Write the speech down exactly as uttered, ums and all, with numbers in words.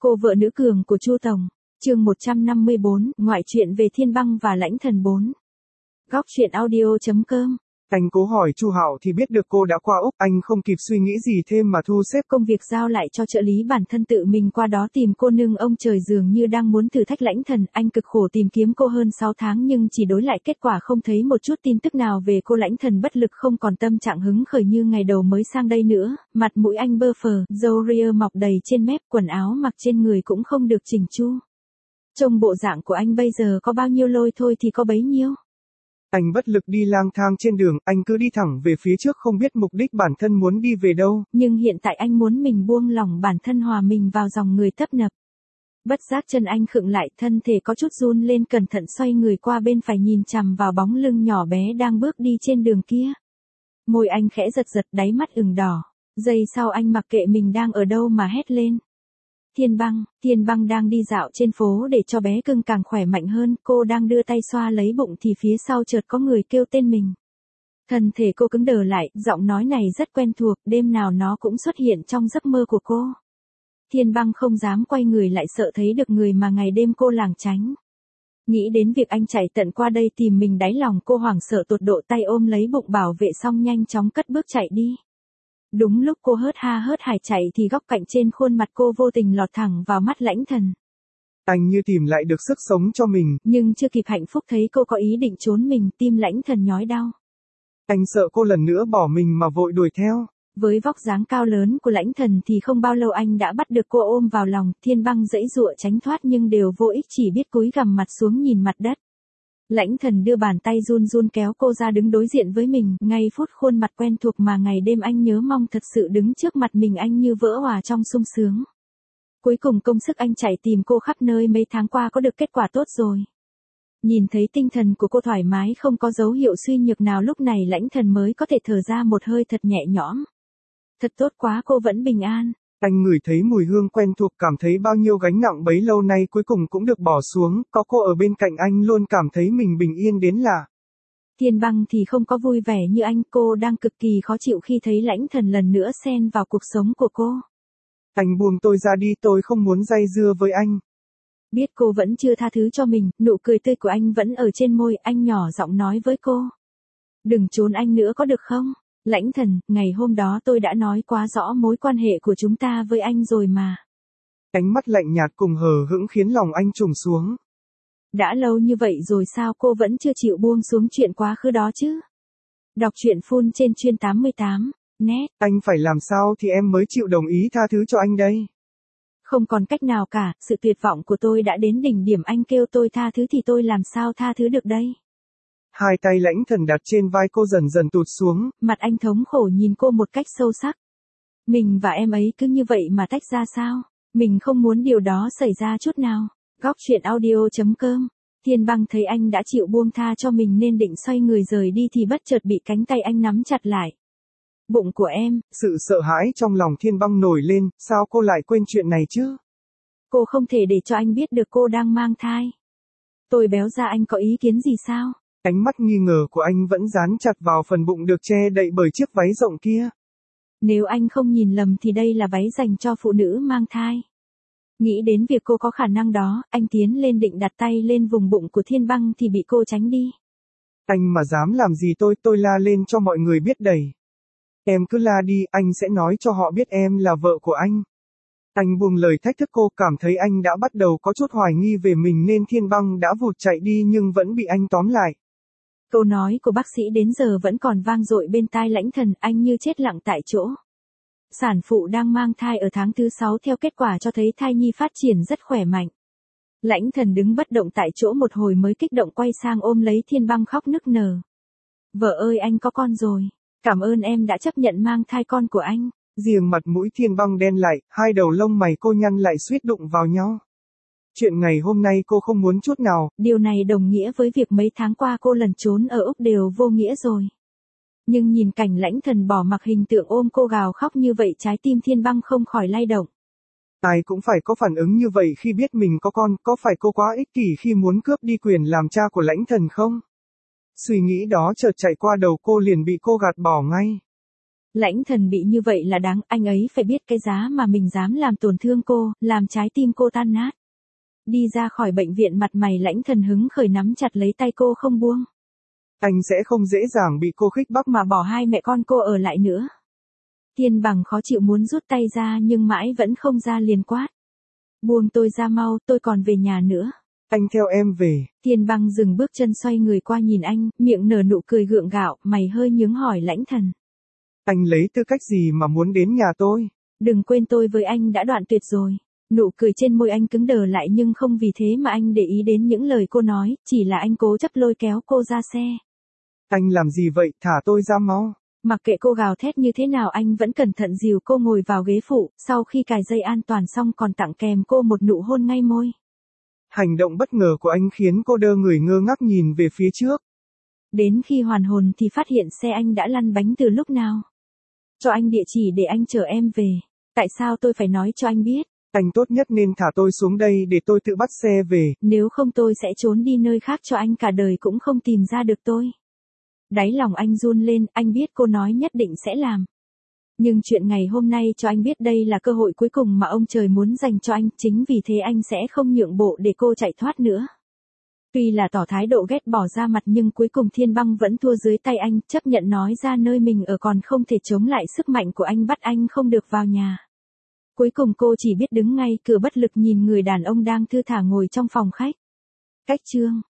Cô vợ nữ cường của Chu Tổng, chương một trăm năm mươi bốn, ngoại truyện về Thiên Băng và Lãnh Thần bốn. Góc truyện audio chấm com. Anh cố hỏi Chu Hạo thì biết được cô đã qua Úc, anh không kịp suy nghĩ gì thêm mà thu xếp Công việc giao lại cho trợ lý bản thân tự mình qua đó tìm cô nương ông trời dường như đang muốn thử thách Lãnh Thần. Anh cực khổ tìm kiếm cô hơn sáu tháng nhưng chỉ đối lại kết quả không thấy một chút tin tức nào về cô. Lãnh Thần bất lực không còn tâm trạng hứng khởi như ngày đầu mới sang đây nữa, mặt mũi anh bơ phờ, râu ria mọc đầy trên mép, quần áo mặc trên người cũng không được chỉnh chu. Trông bộ dạng của anh bây giờ có bao nhiêu lôi thôi thì có bấy nhiêu. Anh bất lực đi lang thang trên đường, anh cứ đi thẳng về phía trước không biết mục đích bản thân muốn đi về đâu. Nhưng hiện tại anh muốn mình buông lỏng bản thân hòa mình vào dòng người tấp nập. Bất giác chân anh khựng lại, thân thể có chút run lên, cẩn thận xoay người qua bên phải nhìn chằm vào bóng lưng nhỏ bé đang bước đi trên đường kia. Môi anh khẽ giật giật, đáy mắt ửng đỏ. Giây sau anh mặc kệ mình đang ở đâu mà hét lên. Thiên Băng, Thiên Băng đang đi dạo trên phố để cho bé cưng càng khỏe mạnh hơn, cô đang đưa tay xoa lấy bụng thì phía sau chợt có người kêu tên mình. Thân thể cô cứng đờ lại, giọng nói này rất quen thuộc, đêm nào nó cũng xuất hiện trong giấc mơ của cô. Thiên Băng không dám quay người lại, sợ thấy được người mà ngày đêm cô lảng tránh. Nghĩ đến việc anh chạy tận qua đây tìm mình, đáy lòng cô hoảng sợ tột độ, tay ôm lấy bụng bảo vệ xong nhanh chóng cất bước chạy đi. Đúng lúc cô hớt ha hớt hải chạy thì góc cạnh trên khuôn mặt cô vô tình lọt thẳng vào mắt Lãnh Thần. Anh như tìm lại được sức sống cho mình. Nhưng chưa kịp hạnh phúc thấy cô có ý định trốn mình, tim Lãnh Thần nhói đau. Anh sợ cô lần nữa bỏ mình mà vội đuổi theo. Với vóc dáng cao lớn của Lãnh Thần thì không bao lâu anh đã bắt được cô ôm vào lòng. Thiên Băng giãy giụa tránh thoát nhưng đều vô ích, chỉ biết cúi gằm mặt xuống nhìn mặt đất. Lãnh Thần đưa bàn tay run run kéo cô ra đứng đối diện với mình, ngay phút khuôn mặt quen thuộc mà ngày đêm anh nhớ mong thật sự đứng trước mặt mình, anh như vỡ òa trong sung sướng. Cuối cùng công sức anh chạy tìm cô khắp nơi mấy tháng qua có được kết quả tốt rồi. Nhìn thấy tinh thần của cô thoải mái không có dấu hiệu suy nhược nào, lúc này Lãnh Thần mới có thể thở ra một hơi thật nhẹ nhõm. Thật tốt quá, cô vẫn bình an. Anh ngửi thấy mùi hương quen thuộc, cảm thấy bao nhiêu gánh nặng bấy lâu nay cuối cùng cũng được bỏ xuống, có cô ở bên cạnh anh luôn cảm thấy mình bình yên đến lạ. Thiên Băng thì không có vui vẻ như anh, cô đang cực kỳ khó chịu khi thấy Lãnh Thần lần nữa xen vào cuộc sống của cô. Anh buông tôi ra đi, tôi không muốn dây dưa với anh. Biết cô vẫn chưa tha thứ cho mình, nụ cười tươi của anh vẫn ở trên môi, anh nhỏ giọng nói với cô. Đừng trốn anh nữa có được không? Lãnh Thần, ngày hôm đó tôi đã nói quá rõ mối quan hệ của chúng ta với anh rồi mà. Ánh mắt lạnh nhạt cùng hờ hững khiến lòng anh trùng xuống. Đã lâu như vậy rồi sao cô vẫn chưa chịu buông xuống chuyện quá khứ đó chứ? Đọc truyện full trên chuyên tám mươi tám, net. Anh phải làm sao thì em mới chịu đồng ý tha thứ cho anh đây? Không còn cách nào cả, sự tuyệt vọng của tôi đã đến đỉnh điểm, anh kêu tôi tha thứ thì tôi làm sao tha thứ được đây? Hai tay Lãnh Thần đặt trên vai cô dần dần tụt xuống. Mặt anh thống khổ nhìn cô một cách sâu sắc. Mình và em ấy cứ như vậy mà tách ra sao? Mình không muốn điều đó xảy ra chút nào. Góc truyện audio chấm com. Thiên Băng thấy anh đã chịu buông tha cho mình nên định xoay người rời đi thì bất chợt bị cánh tay anh nắm chặt lại. Bụng của em. Sự sợ hãi trong lòng Thiên Băng nổi lên, sao cô lại quên chuyện này chứ? Cô không thể để cho anh biết được cô đang mang thai. Tôi béo ra, anh có ý kiến gì sao? Ánh mắt nghi ngờ của anh vẫn dán chặt vào phần bụng được che đậy bởi chiếc váy rộng kia. Nếu anh không nhìn lầm thì đây là váy dành cho phụ nữ mang thai. Nghĩ đến việc cô có khả năng đó, anh tiến lên định đặt tay lên vùng bụng của Thiên Băng thì bị cô tránh đi. Anh mà dám làm gì tôi, tôi la lên cho mọi người biết đầy. Em cứ la đi, anh sẽ nói cho họ biết em là vợ của anh. Anh buông lời thách thức cô, cảm thấy anh đã bắt đầu có chút hoài nghi về mình nên Thiên Băng đã vụt chạy đi nhưng vẫn bị anh tóm lại. Câu nói của bác sĩ đến giờ vẫn còn vang dội bên tai Lãnh Thần, anh như chết lặng tại chỗ. Sản phụ đang mang thai ở tháng thứ sáu, theo kết quả cho thấy thai nhi phát triển rất khỏe mạnh. Lãnh Thần đứng bất động tại chỗ một hồi mới kích động quay sang ôm lấy Thiên Băng khóc nức nở. Vợ ơi, anh có con rồi. Cảm ơn em đã chấp nhận mang thai con của anh. Riêng mặt mũi Thiên Băng đen lại, hai đầu lông mày cô nhăn lại suýt đụng vào nhau. Chuyện ngày hôm nay cô không muốn chút nào. Điều này đồng nghĩa với việc mấy tháng qua cô lẩn trốn ở Úc đều vô nghĩa rồi. Nhưng nhìn cảnh Lãnh Thần bỏ mặc hình tượng ôm cô gào khóc như vậy, trái tim Thiên Băng không khỏi lay động. Ai cũng phải có phản ứng như vậy khi biết mình có con, có phải cô quá ích kỷ khi muốn cướp đi quyền làm cha của Lãnh Thần không? Suy nghĩ đó chợt chạy qua đầu cô liền bị cô gạt bỏ ngay. Lãnh Thần bị như vậy là đáng, anh ấy phải biết cái giá mà mình dám làm tổn thương cô, làm trái tim cô tan nát. Đi ra khỏi bệnh viện mặt mày Lãnh Thần hứng khởi nắm chặt lấy tay cô không buông. Anh sẽ không dễ dàng bị cô khích bác mà bỏ hai mẹ con cô ở lại nữa. Thiên Bằng khó chịu muốn rút tay ra nhưng mãi vẫn không ra, liền quát. Buông tôi ra mau, tôi còn về nhà nữa. Anh theo em về. Thiên Bằng dừng bước chân xoay người qua nhìn anh, miệng nở nụ cười gượng gạo, mày hơi nhướng hỏi Lãnh Thần. Anh lấy tư cách gì mà muốn đến nhà tôi? Đừng quên tôi với anh đã đoạn tuyệt rồi. Nụ cười trên môi anh cứng đờ lại nhưng không vì thế mà anh để ý đến những lời cô nói, chỉ là anh cố chấp lôi kéo cô ra xe. Anh làm gì vậy, thả tôi ra mau. Mặc kệ cô gào thét như thế nào anh vẫn cẩn thận dìu cô ngồi vào ghế phụ, sau khi cài dây an toàn xong còn tặng kèm cô một nụ hôn ngay môi. Hành động bất ngờ của anh khiến cô đơ người ngơ ngác nhìn về phía trước. Đến khi hoàn hồn thì phát hiện xe anh đã lăn bánh từ lúc nào. Cho anh địa chỉ để anh chở em về. Tại sao tôi phải nói cho anh biết? Anh tốt nhất nên thả tôi xuống đây để tôi tự bắt xe về. Nếu không tôi sẽ trốn đi nơi khác cho anh cả đời cũng không tìm ra được tôi. Đáy lòng anh run lên, anh biết cô nói nhất định sẽ làm. Nhưng chuyện ngày hôm nay cho anh biết đây là cơ hội cuối cùng mà ông trời muốn dành cho anh, chính vì thế anh sẽ không nhượng bộ để cô chạy thoát nữa. Tuy là tỏ thái độ ghét bỏ ra mặt nhưng cuối cùng Thiên Băng vẫn thua dưới tay anh, chấp nhận nói ra nơi mình ở còn không thể chống lại sức mạnh của anh bắt anh không được vào nhà. Cuối cùng cô chỉ biết đứng ngay cửa bất lực nhìn người đàn ông đang thư thả ngồi trong phòng khách. Cách chương